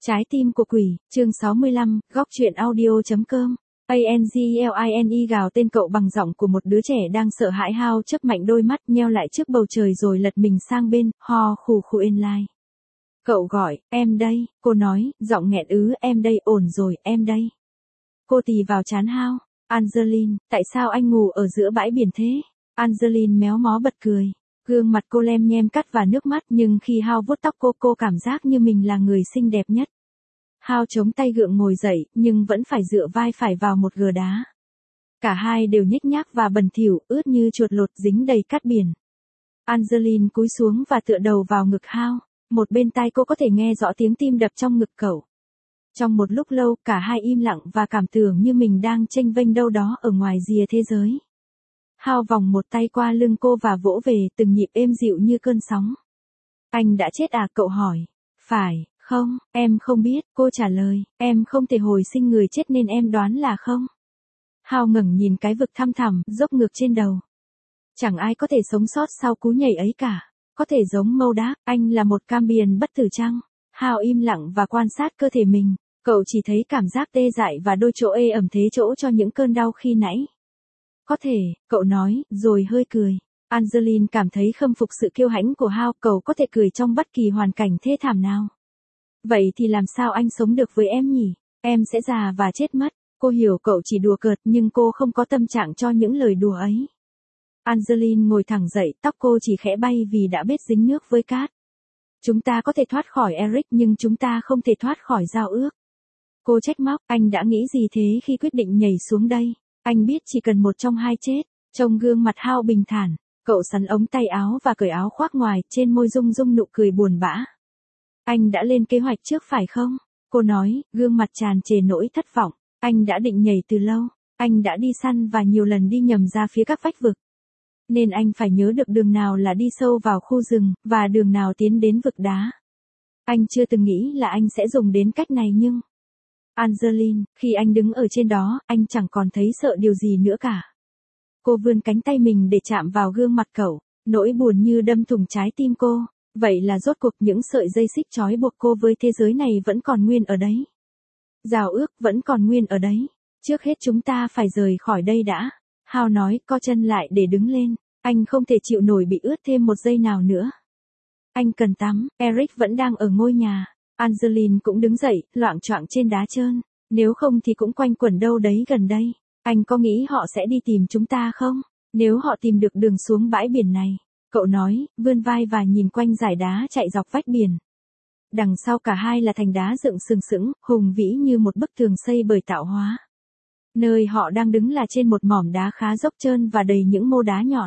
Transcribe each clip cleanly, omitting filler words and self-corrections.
Trái tim của quỷ, chương 65, góc truyện audio.com. Angeline gào tên cậu bằng giọng của một đứa trẻ đang sợ hãi. Hao chớp mạnh đôi mắt nheo lại trước bầu trời rồi lật mình sang bên, ho khù khù Enline. Cậu gọi, em đây, cô nói, giọng nghẹn em đây, ổn rồi, em đây. Cô tì vào trán Hao. Angeline, tại sao anh ngủ ở giữa bãi biển thế? Angeline méo mó bật cười. Gương mặt cô lem nhem cắt và nước mắt, nhưng khi Hao vuốt tóc cô cảm giác như mình là người xinh đẹp nhất. Hao chống tay gượng ngồi dậy, nhưng vẫn phải dựa vai phải vào một gờ đá. Cả hai đều nhếch nhác và bẩn thỉu, ướt như chuột lột dính đầy cát biển. Angeline cúi xuống và tựa đầu vào ngực Hao. Một bên tai cô có thể nghe rõ tiếng tim đập trong ngực cậu. Trong một lúc lâu, cả hai im lặng và cảm tưởng như mình đang chênh vênh đâu đó ở ngoài rìa thế giới. Hao vòng một tay qua lưng cô và vỗ về từng nhịp êm dịu như cơn sóng. Anh đã chết à? Cậu hỏi. Phải, không, em không biết, cô trả lời, em không thể hồi sinh người chết nên em đoán là không. Hao ngẩng nhìn cái vực thăm thẳm, dốc ngược trên đầu. Chẳng ai có thể sống sót sau cú nhảy ấy cả. Có thể giống Mâu Đác, anh là một cam biển bất tử chăng? Hao im lặng và quan sát cơ thể mình. Cậu chỉ thấy cảm giác tê dại và đôi chỗ ê ẩm thế chỗ cho những cơn đau khi nãy. Có thể, cậu nói, rồi hơi cười. Angeline cảm thấy khâm phục sự kiêu hãnh của Hao, cậu có thể cười trong bất kỳ hoàn cảnh thê thảm nào. Vậy thì làm sao anh sống được với em nhỉ? Em sẽ già và chết mất. Cô hiểu cậu chỉ đùa cợt nhưng cô không có tâm trạng cho những lời đùa ấy. Angeline ngồi thẳng dậy, tóc cô chỉ khẽ bay vì đã bết dính nước với cát. Chúng ta có thể thoát khỏi Eric nhưng chúng ta không thể thoát khỏi giao ước. Cô trách móc, anh đã nghĩ gì thế khi quyết định nhảy xuống đây? Anh biết chỉ cần một trong hai chết. Trông gương mặt Hao bình thản, cậu sắn ống tay áo và cởi áo khoác ngoài, trên môi rung nụ cười buồn bã. Anh đã lên kế hoạch trước phải không? Cô nói, gương mặt tràn trề nỗi thất vọng. Anh đã định nhảy từ lâu. Anh đã đi săn và nhiều lần đi nhầm ra phía các vách vực. Nên anh phải nhớ được đường nào là đi sâu vào khu rừng, và đường nào tiến đến vực đá. Anh chưa từng nghĩ là anh sẽ dùng đến cách này nhưng... Angeline, khi anh đứng ở trên đó, anh chẳng còn thấy sợ điều gì nữa cả. Cô vươn cánh tay mình để chạm vào gương mặt cậu, nỗi buồn như đâm thủng trái tim cô. Vậy là rốt cuộc những sợi dây xích trói buộc cô với thế giới này vẫn còn nguyên ở đấy. Giao ước vẫn còn nguyên ở đấy. Trước hết chúng ta phải rời khỏi đây đã. Hao nói, co chân lại để đứng lên. Anh không thể chịu nổi bị ướt thêm một giây nào nữa. Anh cần tắm. Eric vẫn đang ở ngôi nhà. Angeline cũng đứng dậy, loạng choạng trên đá trơn. Nếu không thì cũng quanh quẩn đâu đấy gần đây. Anh có nghĩ họ sẽ đi tìm chúng ta không? Nếu họ tìm được đường xuống bãi biển này. Cậu nói, vươn vai và nhìn quanh dải đá chạy dọc vách biển. Đằng sau cả hai là thành đá dựng sừng sững, hùng vĩ như một bức tường xây bởi tạo hóa. Nơi họ đang đứng là trên một mỏm đá khá dốc trơn và đầy những mô đá nhọn.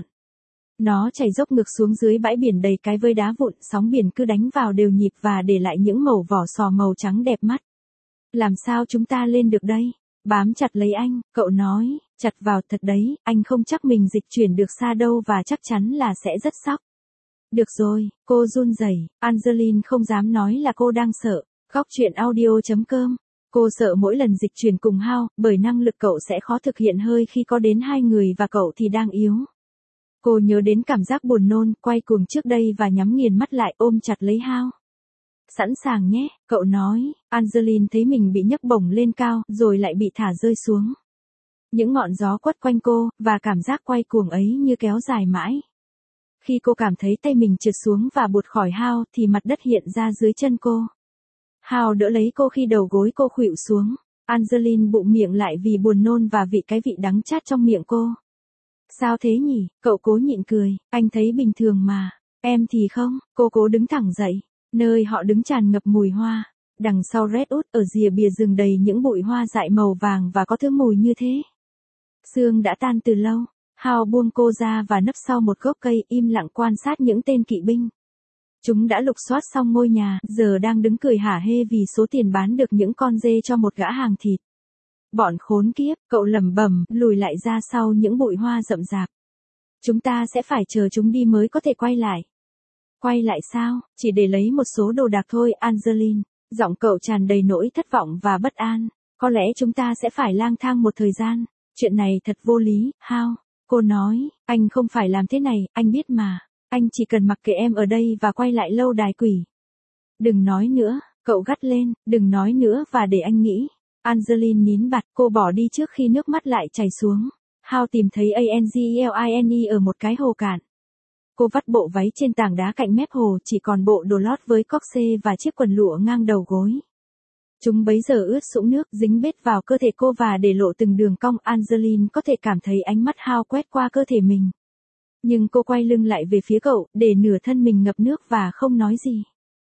Nó chảy dốc ngược xuống dưới bãi biển đầy cái vơi đá vụn, sóng biển cứ đánh vào đều nhịp và để lại những mẩu vỏ sò màu trắng đẹp mắt. Làm sao chúng ta lên được đây? Bám chặt lấy anh, cậu nói, chặt vào thật đấy, anh không chắc mình dịch chuyển được xa đâu và chắc chắn là sẽ rất sốc. Được rồi, cô run rẩy. Angeline không dám nói là cô đang sợ. Góc truyện audio.com. Cô sợ mỗi lần dịch chuyển cùng Hao, bởi năng lực cậu sẽ khó thực hiện hơi khi có đến hai người và cậu thì đang yếu. Cô nhớ đến cảm giác buồn nôn, quay cuồng trước đây và nhắm nghiền mắt lại ôm chặt lấy Hao. Sẵn sàng nhé, cậu nói. Angeline thấy mình bị nhấc bổng lên cao, rồi lại bị thả rơi xuống. Những ngọn gió quất quanh cô, và cảm giác quay cuồng ấy như kéo dài mãi. Khi cô cảm thấy tay mình trượt xuống và buột khỏi Hao, thì mặt đất hiện ra dưới chân cô. Hao đỡ lấy cô khi đầu gối cô khuỵu xuống. Angeline bụm miệng lại vì buồn nôn và cái vị đắng chát trong miệng cô. Sao thế nhỉ? Cậu cố nhịn cười, anh thấy bình thường mà. Em thì không. Cô cố đứng thẳng dậy. Nơi họ đứng tràn ngập mùi hoa. Đằng sau Redwood ở rìa bìa rừng đầy những bụi hoa dại màu vàng và có thứ mùi như thế. Sương đã tan từ lâu. Hao buông cô ra và nấp sau một gốc cây, im lặng quan sát những tên kỵ binh. Chúng đã lục soát xong ngôi nhà, giờ đang đứng cười hả hê vì số tiền bán được những con dê cho một gã hàng thịt. Bọn khốn kiếp, cậu lẩm bẩm, lùi lại ra sau những bụi hoa rậm rạp. Chúng ta sẽ phải chờ chúng đi mới có thể quay lại. Quay lại sao? Chỉ để lấy một số đồ đạc thôi, Angeline. Giọng cậu tràn đầy nỗi thất vọng và bất an. Có lẽ chúng ta sẽ phải lang thang một thời gian. Chuyện này thật vô lý, Hao. Cô nói, anh không phải làm thế này, anh biết mà. Anh chỉ cần mặc kệ em ở đây và quay lại lâu đài quỷ. Đừng nói nữa, Cậu gắt lên, đừng nói nữa và để anh nghĩ. Angeline nín bặt, cô bỏ đi trước khi nước mắt lại chảy xuống. Hao tìm thấy Angeline ở một cái hồ cạn. Cô vắt bộ váy trên tảng đá cạnh mép hồ, chỉ còn bộ đồ lót với corset và chiếc quần lụa ngang đầu gối. Chúng bấy giờ ướt sũng nước, dính bết vào cơ thể cô và để lộ từng đường cong. Angeline có thể cảm thấy ánh mắt Hao quét qua cơ thể mình. Nhưng cô quay lưng lại về phía cậu, để nửa thân mình ngập nước và không nói gì.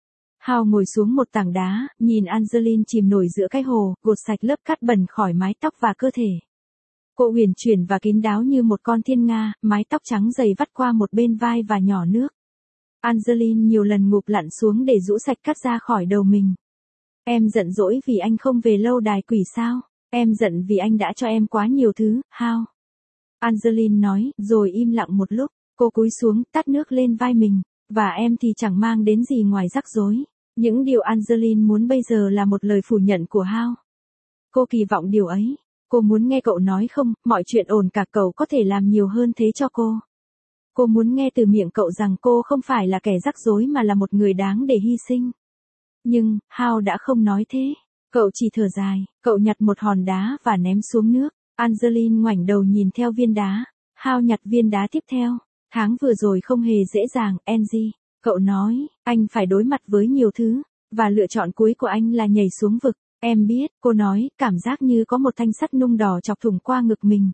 Hao ngồi xuống một tảng đá, nhìn Angeline chìm nổi giữa cái hồ, gột sạch lớp cát bẩn khỏi mái tóc và cơ thể. Cô uyển chuyển và kín đáo như một con thiên nga, mái tóc trắng dày vắt qua một bên vai và nhỏ nước. Angeline nhiều lần ngụp lặn xuống để rũ sạch cát ra khỏi đầu mình. Em giận dỗi vì anh không về lâu đài quỷ sao? Em giận vì anh đã cho em quá nhiều thứ, Hao. Angeline nói, rồi im lặng một lúc. Cô cúi xuống, tát nước lên vai mình. Và em thì chẳng mang đến gì ngoài rắc rối. Những điều Angeline muốn bây giờ là một lời phủ nhận của Hao. Cô kỳ vọng điều ấy. Cô muốn nghe cậu nói không, mọi chuyện ổn cả, cậu có thể làm nhiều hơn thế cho cô. Cô muốn nghe từ miệng cậu rằng cô không phải là kẻ rắc rối mà là một người đáng để hy sinh. Nhưng, Hao đã không nói thế. Cậu chỉ thở dài, cậu nhặt một hòn đá và ném xuống nước. Angeline ngoảnh đầu nhìn theo viên đá. Hao nhặt viên đá tiếp theo. Tháng vừa rồi không hề dễ dàng, Angie. Cậu nói, anh phải đối mặt với nhiều thứ. Và lựa chọn cuối của anh là nhảy xuống vực. Em biết, cô nói, cảm giác như có một thanh sắt nung đỏ chọc thủng qua ngực mình.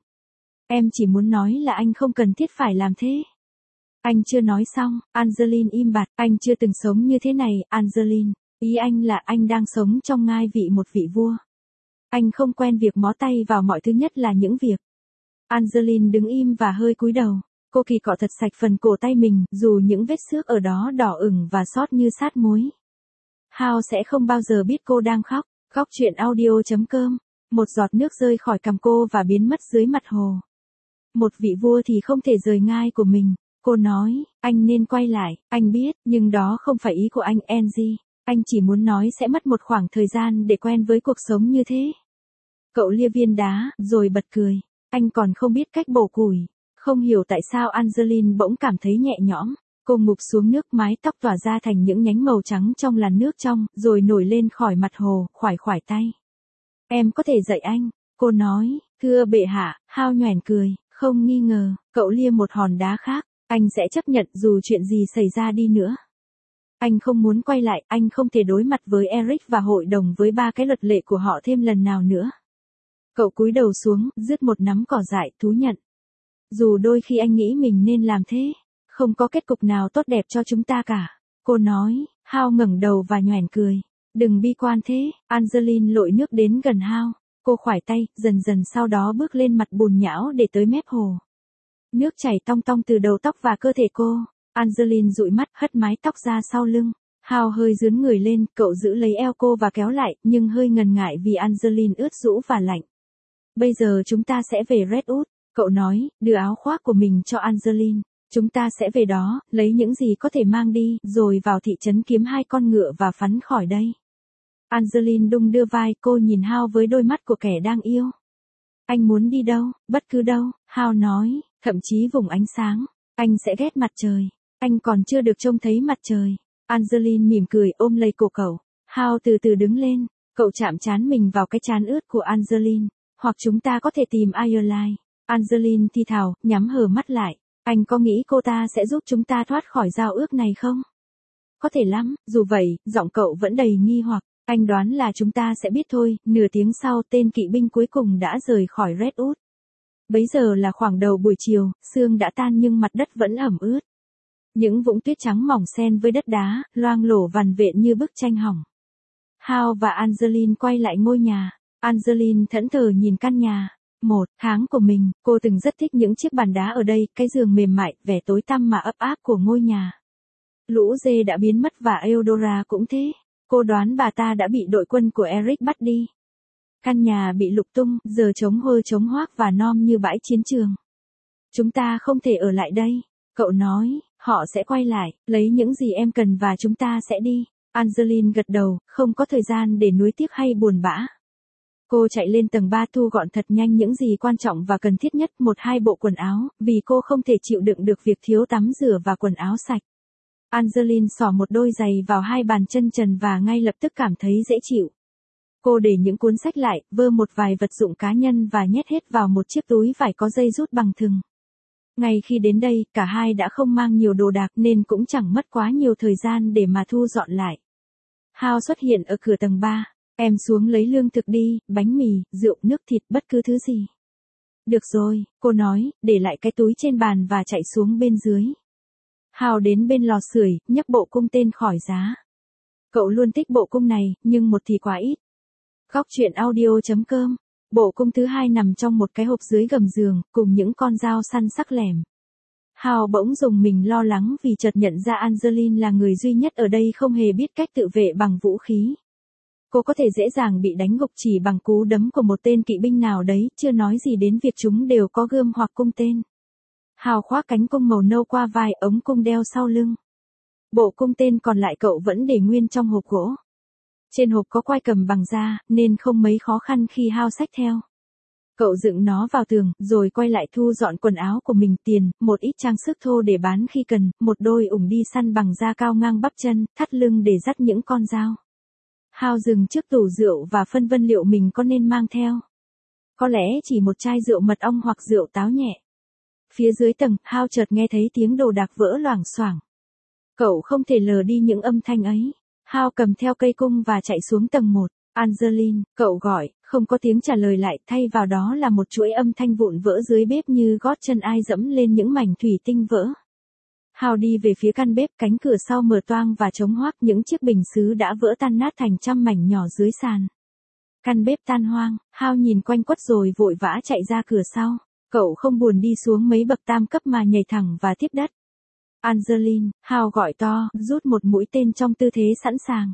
Em chỉ muốn nói là anh không cần thiết phải làm thế. Anh chưa nói xong, Angeline im bặt, anh chưa từng sống như thế này, Angeline. Ý anh là anh đang sống trong ngai vị một vị vua. Anh không quen việc mó tay vào mọi thứ, nhất là những việc. Angeline đứng im và hơi cúi đầu. Cô kỳ cọ thật sạch phần cổ tay mình, dù những vết xước ở đó đỏ ửng và xót như sát muối. Hao sẽ không bao giờ biết cô đang khóc. Góc truyện audio.com. Một giọt nước rơi khỏi cằm cô và biến mất dưới mặt hồ. Một vị vua thì không thể rời ngai của mình. Cô nói, anh nên quay lại, anh biết, nhưng đó không phải ý của anh, Angie. Anh chỉ muốn nói sẽ mất một khoảng thời gian để quen với cuộc sống như thế. Cậu lia viên đá, rồi bật cười. Anh còn không biết cách bổ củi. Không hiểu tại sao Angeline bỗng cảm thấy nhẹ nhõm. Cô ngụp xuống nước, mái tóc tỏa ra thành những nhánh màu trắng trong làn nước trong, rồi nổi lên khỏi mặt hồ, khoải khoải tay. Em có thể dạy anh, cô nói, thưa bệ hạ. Hao nhoẻn cười, không nghi ngờ, cậu lia một hòn đá khác, anh sẽ chấp nhận dù chuyện gì xảy ra đi nữa. Anh không muốn quay lại, anh không thể đối mặt với Eric và hội đồng với 3 cái luật lệ của họ thêm lần nào nữa. Cậu cúi đầu xuống, rứt một nắm cỏ dại, thú nhận. Dù đôi khi anh nghĩ mình nên làm thế. Không có kết cục nào tốt đẹp cho chúng ta cả. Cô nói. Hao ngẩng đầu và nhoẻn cười. Đừng bi quan thế. Angeline lội nước đến gần Hao. Cô khoải tay, dần dần sau đó bước lên mặt bùn nhão để tới mép hồ. Nước chảy tong tong từ đầu tóc và cơ thể cô. Angeline dụi mắt, hất mái tóc ra sau lưng. Hao hơi dướn người lên, cậu giữ lấy eo cô và kéo lại, nhưng hơi ngần ngại vì Angeline ướt sũng và lạnh. Bây giờ chúng ta sẽ về Redwood. Cậu nói, đưa áo khoác của mình cho Angeline. Chúng ta sẽ về đó, lấy những gì có thể mang đi, rồi vào thị trấn kiếm 2 con ngựa và phắn khỏi đây. Angeline đung đưa vai, cô nhìn Hao với đôi mắt của kẻ đang yêu. Anh muốn đi đâu, bất cứ đâu, Hao nói, thậm chí vùng ánh sáng. Anh sẽ ghét mặt trời. Anh còn chưa được trông thấy mặt trời. Angeline mỉm cười ôm lấy cổ cậu. Hao từ từ đứng lên, cậu chạm trán mình vào cái trán ướt của Angeline. Hoặc chúng ta có thể tìm Ireland. Angeline thì thào, nhắm hờ mắt lại. Anh có nghĩ cô ta sẽ giúp chúng ta thoát khỏi giao ước này không? Có thể lắm, dù vậy, giọng cậu vẫn đầy nghi hoặc. Anh đoán là chúng ta sẽ biết thôi. Nửa tiếng sau, tên kỵ binh cuối cùng đã rời khỏi Redwood. Bấy giờ là khoảng đầu buổi chiều, sương đã tan nhưng mặt đất vẫn ẩm ướt. Những vũng tuyết trắng mỏng xen với đất đá, loang lổ vằn vện như bức tranh hỏng. Hao và Angeline quay lại ngôi nhà. Angeline thẫn thờ nhìn căn nhà. 1 tháng của mình, cô từng rất thích những chiếc bàn đá ở đây, cái giường mềm mại, vẻ tối tăm mà ấp áp của ngôi nhà. Lũ dê đã biến mất và Eudora cũng thế. Cô đoán bà ta đã bị đội quân của Eric bắt đi. Căn nhà bị lục tung, giờ trống hôi trống hoác và nom như bãi chiến trường. Chúng ta không thể ở lại đây. Cậu nói, họ sẽ quay lại, lấy những gì em cần và chúng ta sẽ đi. Angeline gật đầu, không có thời gian để nuối tiếc hay buồn bã. Cô chạy lên tầng 3 thu gọn thật nhanh những gì quan trọng và cần thiết nhất, 1-2 bộ quần áo, vì cô không thể chịu đựng được việc thiếu tắm rửa và quần áo sạch. Angeline xỏ một đôi giày vào hai bàn chân trần và ngay lập tức cảm thấy dễ chịu. Cô để những cuốn sách lại, vơ một vài vật dụng cá nhân và nhét hết vào một chiếc túi vải có dây rút bằng thừng. Ngay khi đến đây, cả hai đã không mang nhiều đồ đạc nên cũng chẳng mất quá nhiều thời gian để mà thu dọn lại. Hao xuất hiện ở cửa tầng 3. Em xuống lấy lương thực đi, bánh mì, rượu, nước thịt, bất cứ thứ gì. Được rồi, cô nói, để lại cái túi trên bàn và chạy xuống bên dưới. Hao đến bên lò sưởi, nhấc bộ cung tên khỏi giá. Cậu luôn thích bộ cung này, nhưng một thì quá ít. Góc truyện audio.com. Bộ cung thứ hai nằm trong một cái hộp dưới gầm giường, cùng những con dao săn sắc lẻm. Hao bỗng dùng mình lo lắng vì chợt nhận ra Angeline là người duy nhất ở đây không hề biết cách tự vệ bằng vũ khí. Cô có thể dễ dàng bị đánh gục chỉ bằng cú đấm của một tên kỵ binh nào đấy, chưa nói gì đến việc chúng đều có gươm hoặc cung tên. Hao khoác cánh cung màu nâu qua vai, ống cung đeo sau lưng. Bộ cung tên còn lại cậu vẫn để nguyên trong hộp gỗ. Trên hộp có quai cầm bằng da, nên không mấy khó khăn khi Hao xách theo. Cậu dựng nó vào tường, rồi quay lại thu dọn quần áo của mình, tiền, một ít trang sức thô để bán khi cần, một đôi ủng đi săn bằng da cao ngang bắp chân, thắt lưng để dắt những con dao. Hao dừng trước tủ rượu và phân vân liệu mình có nên mang theo. Có lẽ chỉ một chai rượu mật ong hoặc rượu táo nhẹ. Phía dưới tầng, Hao chợt nghe thấy tiếng đồ đạc vỡ loảng xoảng. Cậu không thể lờ đi những âm thanh ấy. Hao cầm theo cây cung và chạy xuống tầng 1. Angeline, cậu gọi, không có tiếng trả lời lại, thay vào đó là một chuỗi âm thanh vụn vỡ dưới bếp như gót chân ai dẫm lên những mảnh thủy tinh vỡ. Hao đi về phía căn bếp, cánh cửa sau mở toang và trống hoác, những chiếc bình sứ đã vỡ tan nát thành trăm mảnh nhỏ dưới sàn. Căn bếp tan hoang, Hao nhìn quanh quất rồi vội vã chạy ra cửa sau. Cậu không buồn đi xuống mấy bậc tam cấp mà nhảy thẳng và tiếp đất. Angeline, Hao gọi to, rút một mũi tên trong tư thế sẵn sàng.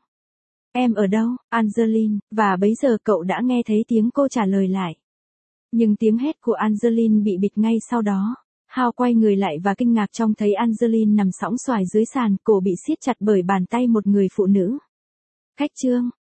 Em ở đâu, Angeline, và bấy giờ cậu đã nghe thấy tiếng cô trả lời lại. Nhưng tiếng hét của Angeline bị bịt ngay sau đó. Hao quay người lại và kinh ngạc trông thấy Angeline nằm sõng soài dưới sàn, cổ bị siết chặt bởi bàn tay một người phụ nữ. Khách trương,